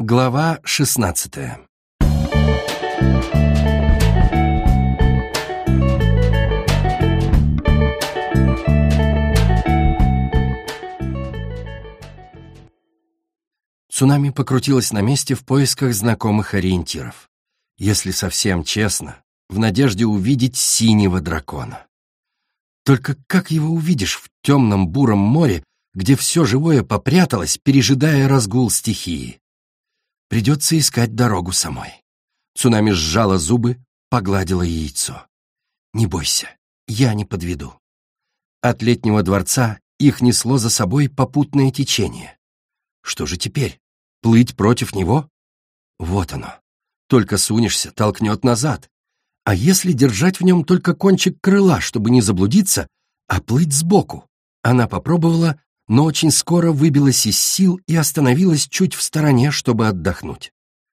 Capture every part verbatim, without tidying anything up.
Глава шестнадцатая. Цунами покрутилась на месте в поисках знакомых ориентиров. Если совсем честно, в надежде увидеть синего дракона. Только как его увидишь в темном буром море, где все живое попряталось, пережидая разгул стихии? Придется искать дорогу самой. Цунами сжала зубы, погладила яйцо. Не бойся, я не подведу. От летнего дворца их несло за собой попутное течение. Что же теперь? Плыть против него? Вот оно. Только сунешься, толкнет назад. А если держать в нем только кончик крыла, чтобы не заблудиться, а плыть сбоку? Она попробовала, но очень скоро выбилась из сил и остановилась чуть в стороне, чтобы отдохнуть.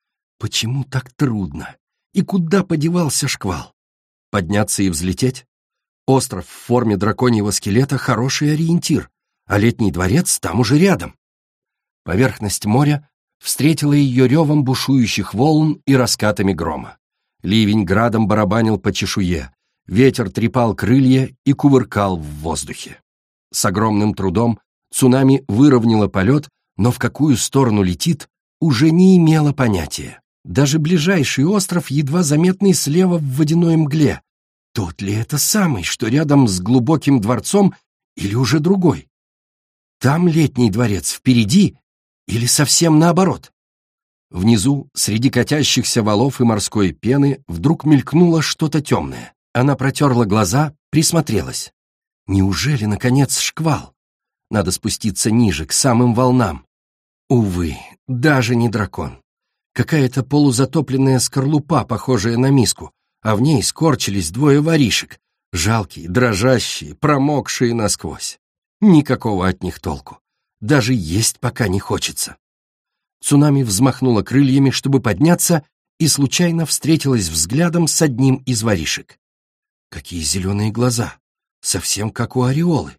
Почему так трудно? И куда подевался шквал? Подняться и взлететь? Остров в форме драконьего скелета — хороший ориентир, а летний дворец там уже рядом. Поверхность моря встретила ее ревом бушующих волн и раскатами грома. Ливень градом барабанил по чешуе, ветер трепал крылья и кувыркал в воздухе. С огромным трудом Цунами выровняла полет, но в какую сторону летит, уже не имела понятия. Даже ближайший остров, едва заметный слева в водяной мгле. Тот ли это самый, что рядом с глубоким дворцом, или уже другой? Там летний дворец впереди или совсем наоборот? Внизу, среди катящихся валов и морской пены, вдруг мелькнуло что-то темное. Она протерла глаза, присмотрелась. Неужели, наконец, шквал? Надо спуститься ниже, к самым волнам. Увы, даже не дракон. Какая-то полузатопленная скорлупа, похожая на миску, а в ней скорчились двое воришек, жалкие, дрожащие, промокшие насквозь. Никакого от них толку. Даже есть пока не хочется. Цунами взмахнула крыльями, чтобы подняться, и случайно встретилась взглядом с одним из воришек. Какие зеленые глаза, совсем как у ореолы.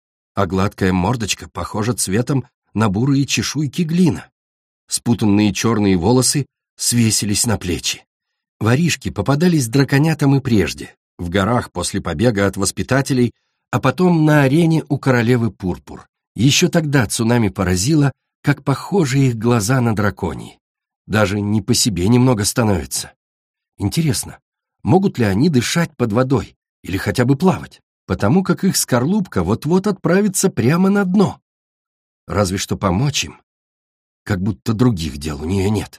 А гладкая мордочка похожа цветом на бурые чешуйки глина. Спутанные черные волосы свесились на плечи. Воришки попадались драконятам и прежде, в горах после побега от воспитателей, а потом на арене у королевы Пурпур. Еще тогда Цунами поразило, как похожи их глаза на драконьи. Даже не по себе немного становится. Интересно, могут ли они дышать под водой или хотя бы плавать? Потому как их скорлупка вот-вот отправится прямо на дно. Разве что помочь им, как будто других дел у нее нет.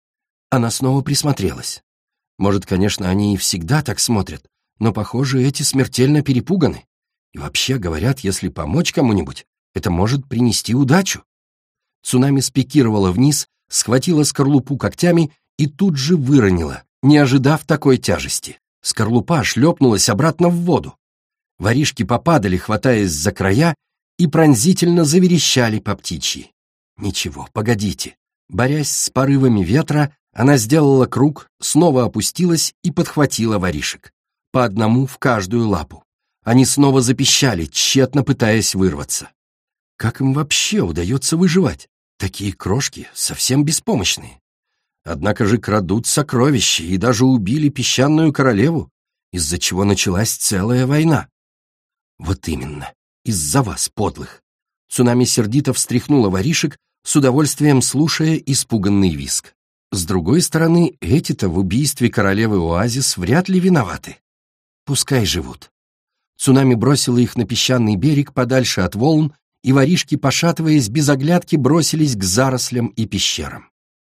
Она снова присмотрелась. Может, конечно, они и всегда так смотрят, но, похоже, эти смертельно перепуганы. И вообще, говорят, если помочь кому-нибудь, это может принести удачу. Цунами спикировала вниз, схватила скорлупу когтями и тут же выронила, не ожидав такой тяжести. Скорлупа шлепнулась обратно в воду. Воришки попадали, хватаясь за края, и пронзительно заверещали по птичьи. Ничего, погодите. Борясь с порывами ветра, она сделала круг, снова опустилась и подхватила воришек. По одному в каждую лапу. Они снова запищали, тщетно пытаясь вырваться. Как им вообще удается выживать? Такие крошки совсем беспомощные. Однако же крадут сокровища и даже убили песчаную королеву, из-за чего началась целая война. Вот именно, из-за вас, подлых. Цунами сердито встряхнула воришек, с удовольствием слушая испуганный визг. С другой стороны, эти-то в убийстве королевы Оазис вряд ли виноваты. Пускай живут. Цунами бросила их на песчаный берег подальше от волн, и воришки, пошатываясь без оглядки, бросились к зарослям и пещерам.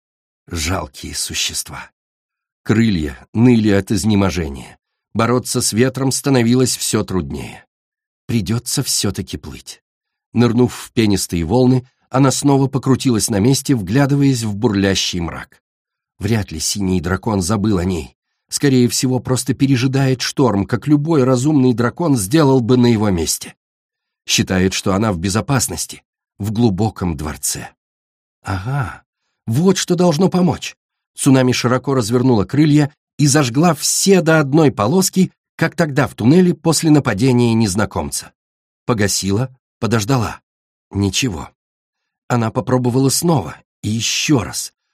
Жалкие существа. Крылья ныли от изнеможения. Бороться с ветром становилось все труднее. Придется все-таки плыть. Нырнув в пенистые волны, она снова покрутилась на месте, вглядываясь в бурлящий мрак. Вряд ли синий дракон забыл о ней. Скорее всего, просто пережидает шторм, как любой разумный дракон сделал бы на его месте. Считает, что она в безопасности, в глубоком дворце. Ага, вот что должно помочь. Цунами широко развернула крылья и зажгла все до одной полоски, как тогда в туннеле после нападения незнакомца. Погасила, подождала. Ничего. Она попробовала снова и еще раз,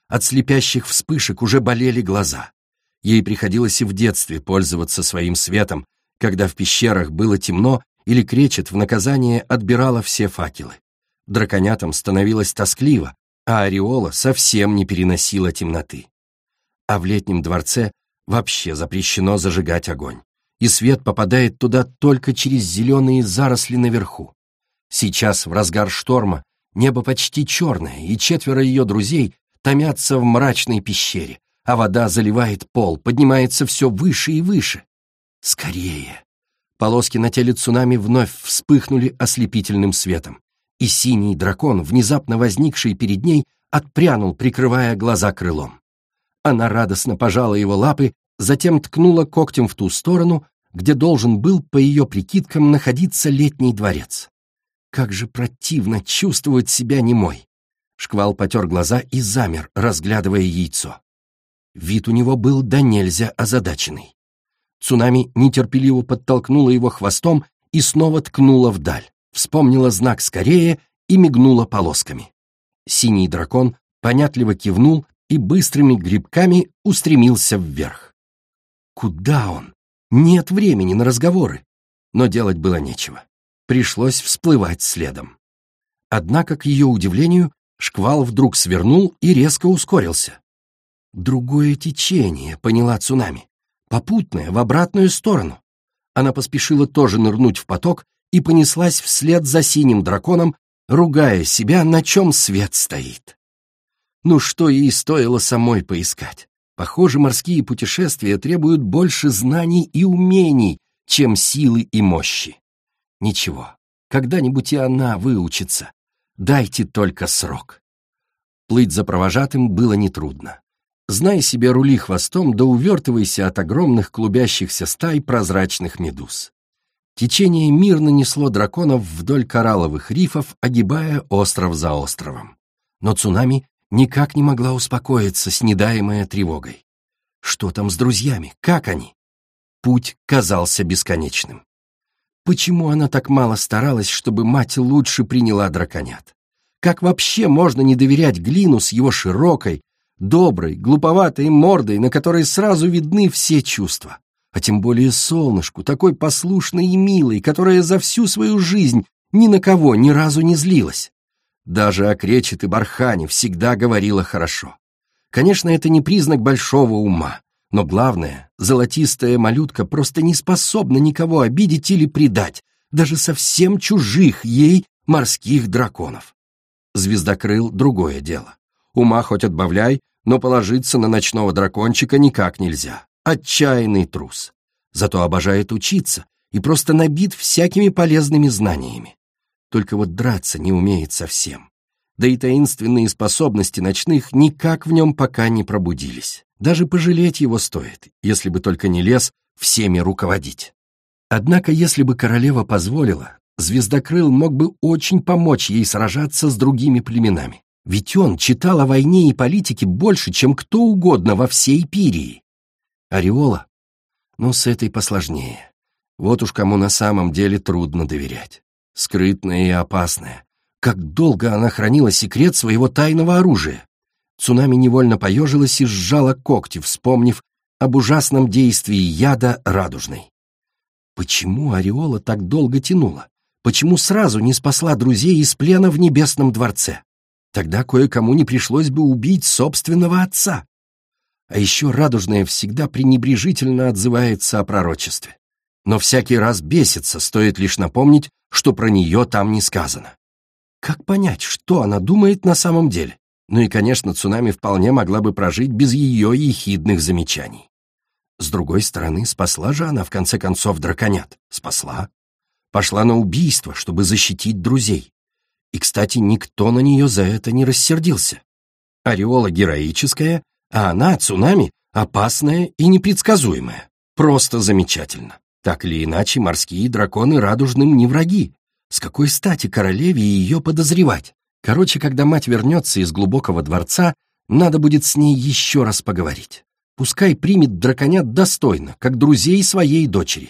От слепящих вспышек уже болели глаза. Ей приходилось и в детстве пользоваться своим светом, когда в пещерах было темно или кречет в наказание отбирала все факелы. Драконятам становилось тоскливо, а Ореола совсем не переносила темноты. А в летнем дворце вообще запрещено зажигать огонь, и свет попадает туда только через зеленые заросли наверху. Сейчас, в разгар шторма, небо почти черное, и четверо ее друзей томятся в мрачной пещере, а вода заливает пол, поднимается все выше и выше. Скорее! Полоски на теле цунами вновь вспыхнули ослепительным светом, и синий дракон, внезапно возникший перед ней, отпрянул, прикрывая глаза крылом. Она радостно пожала его лапы, затем ткнула когтем в ту сторону, где должен был, по ее прикидкам, находиться летний дворец. Как же противно чувствовать себя немой. Шквал потер глаза и замер, разглядывая яйцо. Вид у него был до нельзя озадаченный. Цунами нетерпеливо подтолкнула его хвостом и снова ткнула вдаль, вспомнила знак «скорее» и мигнула полосками. Синий дракон понятливо кивнул и быстрыми грибками устремился вверх. Куда он? Нет времени на разговоры. Но делать было нечего. Пришлось всплывать следом. Однако, к ее удивлению, шквал вдруг свернул и резко ускорился. Другое течение, поняла Цунами, попутное, в обратную сторону. Она поспешила тоже нырнуть в поток и понеслась вслед за синим драконом, ругая себя, на чем свет стоит. Ну что ей стоило самой поискать? Похоже, морские путешествия требуют больше знаний и умений, чем силы и мощи. Ничего, когда-нибудь и она выучится. Дайте только срок. Плыть за провожатым было нетрудно. Знай себе, рули хвостом, да увертывайся от огромных клубящихся стай прозрачных медуз. Течение мирно несло драконов вдоль коралловых рифов, огибая остров за островом. Но Цунами никак не могла успокоиться, снедаемая тревогой. Что там с друзьями? Как они? Путь казался бесконечным. Почему она так мало старалась, чтобы мать лучше приняла драконят? Как вообще можно не доверять Глину с его широкой, доброй, глуповатой мордой, на которой сразу видны все чувства? А тем более солнышку, такой послушной и милой, которая за всю свою жизнь ни на кого ни разу не злилась. Даже о кречет и бархане всегда говорила хорошо. Конечно, это не признак большого ума, но главное, золотистая малютка просто не способна никого обидеть или предать, даже совсем чужих ей морских драконов. Звездокрыл — другое дело. Ума хоть отбавляй, но положиться на ночного дракончика никак нельзя. Отчаянный трус. Зато обожает учиться и просто набит всякими полезными знаниями. Только вот драться не умеет совсем. Да и таинственные способности ночных никак в нем пока не пробудились. Даже пожалеть его стоит, если бы только не лез всеми руководить. Однако, если бы королева позволила, Звездокрыл мог бы очень помочь ей сражаться с другими племенами. Ведь он читал о войне и политике больше, чем кто угодно во всей Пирии. Ореола? Ну, с этой посложнее. Вот уж кому на самом деле трудно доверять. Скрытная и опасная. Как долго она хранила секрет своего тайного оружия. Цунами невольно поежилась и сжала когти, вспомнив об ужасном действии яда радужной. Почему Ореола так долго тянула? Почему сразу не спасла друзей из плена в Небесном дворце? Тогда кое-кому не пришлось бы убить собственного отца. А еще радужная всегда пренебрежительно отзывается о пророчестве. Но всякий раз бесится, стоит лишь напомнить, что про нее там не сказано. Как понять, что она думает на самом деле? Ну и, конечно, Цунами вполне могла бы прожить без ее ехидных замечаний. С другой стороны, спасла же она, в конце концов, драконят. Спасла. Пошла на убийство, чтобы защитить друзей. И, кстати, никто на нее за это не рассердился. Ореола героическая, а она, Цунами, опасная и непредсказуемая. Просто замечательно. Так или иначе, морские драконы радужным не враги. С какой стати королеве ее подозревать? Короче, когда мать вернется из глубокого дворца, надо будет с ней еще раз поговорить. Пускай примет драконят достойно, как друзей своей дочери.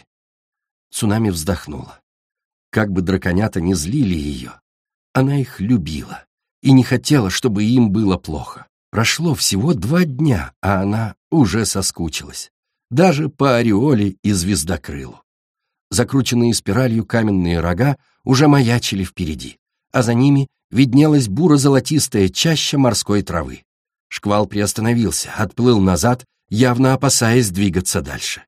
Цунами вздохнула. Как бы драконята не злили ее, она их любила и не хотела, чтобы им было плохо. Прошло всего два дня, а она уже соскучилась. Даже по ореоле и звездокрылу. Закрученные спиралью каменные рога уже маячили впереди, а за ними виднелась буро-золотистая чаща морской травы. Шквал приостановился, отплыл назад, явно опасаясь двигаться дальше.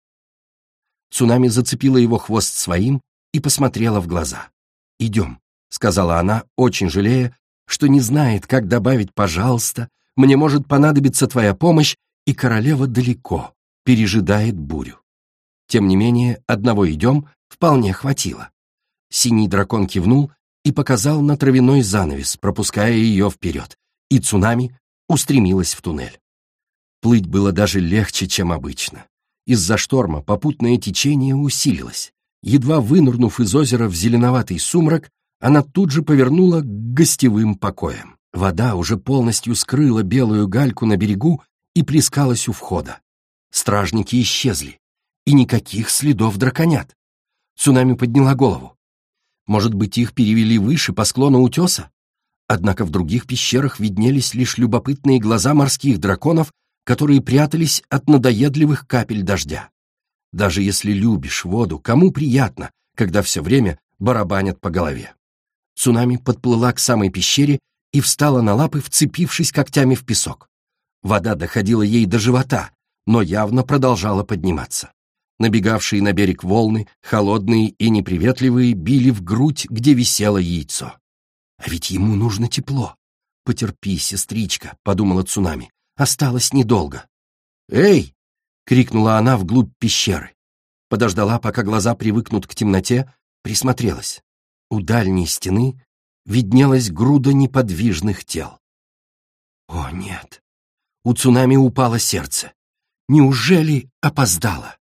Цунами зацепила его хвост своим и посмотрела в глаза. «Идем», — сказала она, очень жалея, что не знает, как добавить «пожалуйста», «мне может понадобиться твоя помощь», и королева далеко, пережидает бурю. Тем не менее, одного «идем» вполне хватило. Синий дракон кивнул и показал на травяной занавес, пропуская ее вперед, и Цунами устремилась в туннель. Плыть было даже легче, чем обычно. Из-за шторма попутное течение усилилось. Едва вынырнув из озера в зеленоватый сумрак, она тут же повернула к гостевым покоям. Вода уже полностью скрыла белую гальку на берегу и плескалась у входа. Стражники исчезли, и никаких следов драконят. Цунами подняла голову. Может быть, их перевели выше по склону утеса? Однако в других пещерах виднелись лишь любопытные глаза морских драконов, которые прятались от надоедливых капель дождя. Даже если любишь воду, кому приятно, когда все время барабанят по голове? Цунами подплыла к самой пещере и встала на лапы, вцепившись когтями в песок. Вода доходила ей до живота, но явно продолжала подниматься. Набегавшие на берег волны, холодные и неприветливые, били в грудь, где висело яйцо. «А ведь ему нужно тепло. Потерпи, сестричка», — подумала Цунами. «Осталось недолго». «Эй!» — крикнула она вглубь пещеры. Подождала, пока глаза привыкнут к темноте, присмотрелась. У дальней стены виднелась груда неподвижных тел. О, нет! У Цунами упало сердце. Неужели опоздала?